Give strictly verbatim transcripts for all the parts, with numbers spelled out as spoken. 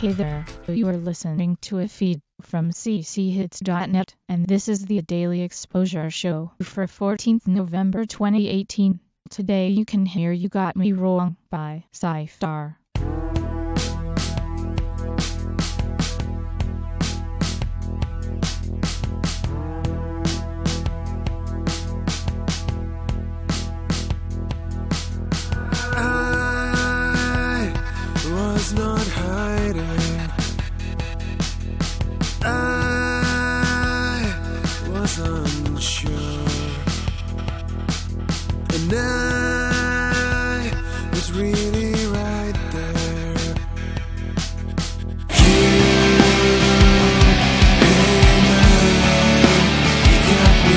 Hey there, you are listening to a feed from c c hits dot net, and this is the Daily Exposure Show for fourteenth November twenty eighteen. Today you can hear You Got Me Wrong by Sci-Star. Not hiding, I was unsure, and I was really right there. You, hey man, you got me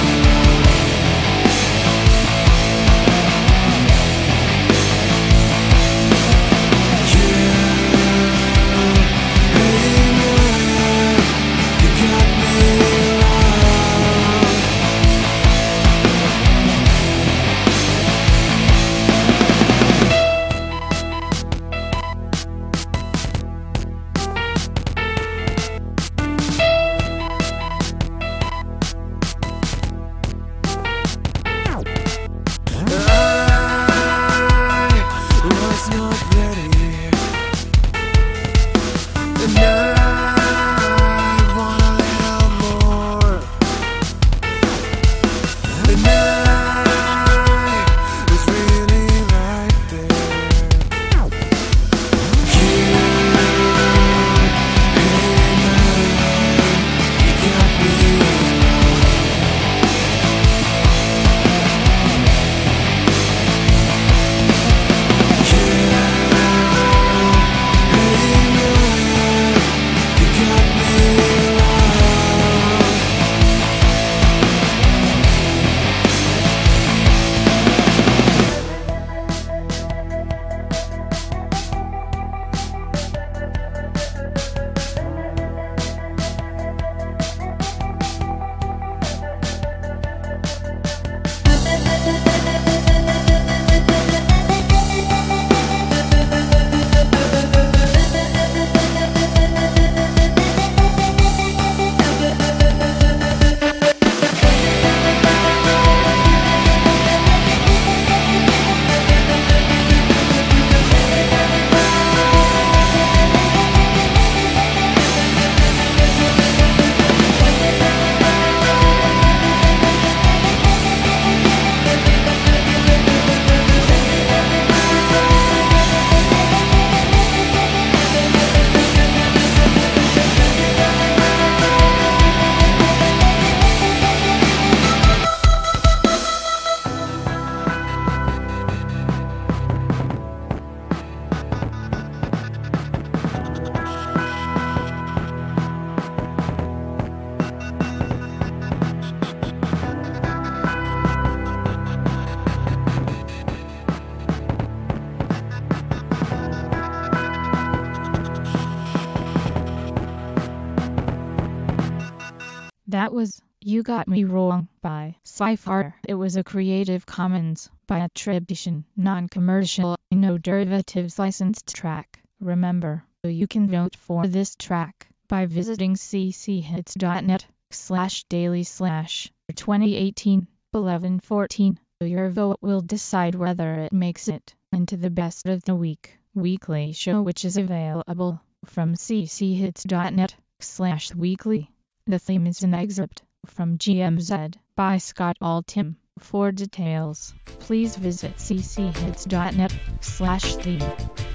That was You Got Me Wrong by Sci-Star. It was a Creative Commons by attribution, non-commercial, no derivatives licensed track. Remember, you can vote for this track by visiting c c hits dot net slash daily slash twenty eighteen eleven fourteen. Your vote will decide whether it makes it into the best of the week weekly show, which is available from c c hits dot net slash weekly. The theme is an excerpt from G M Z by Scott Altham. For details, please visit c c hits dot net slash theme.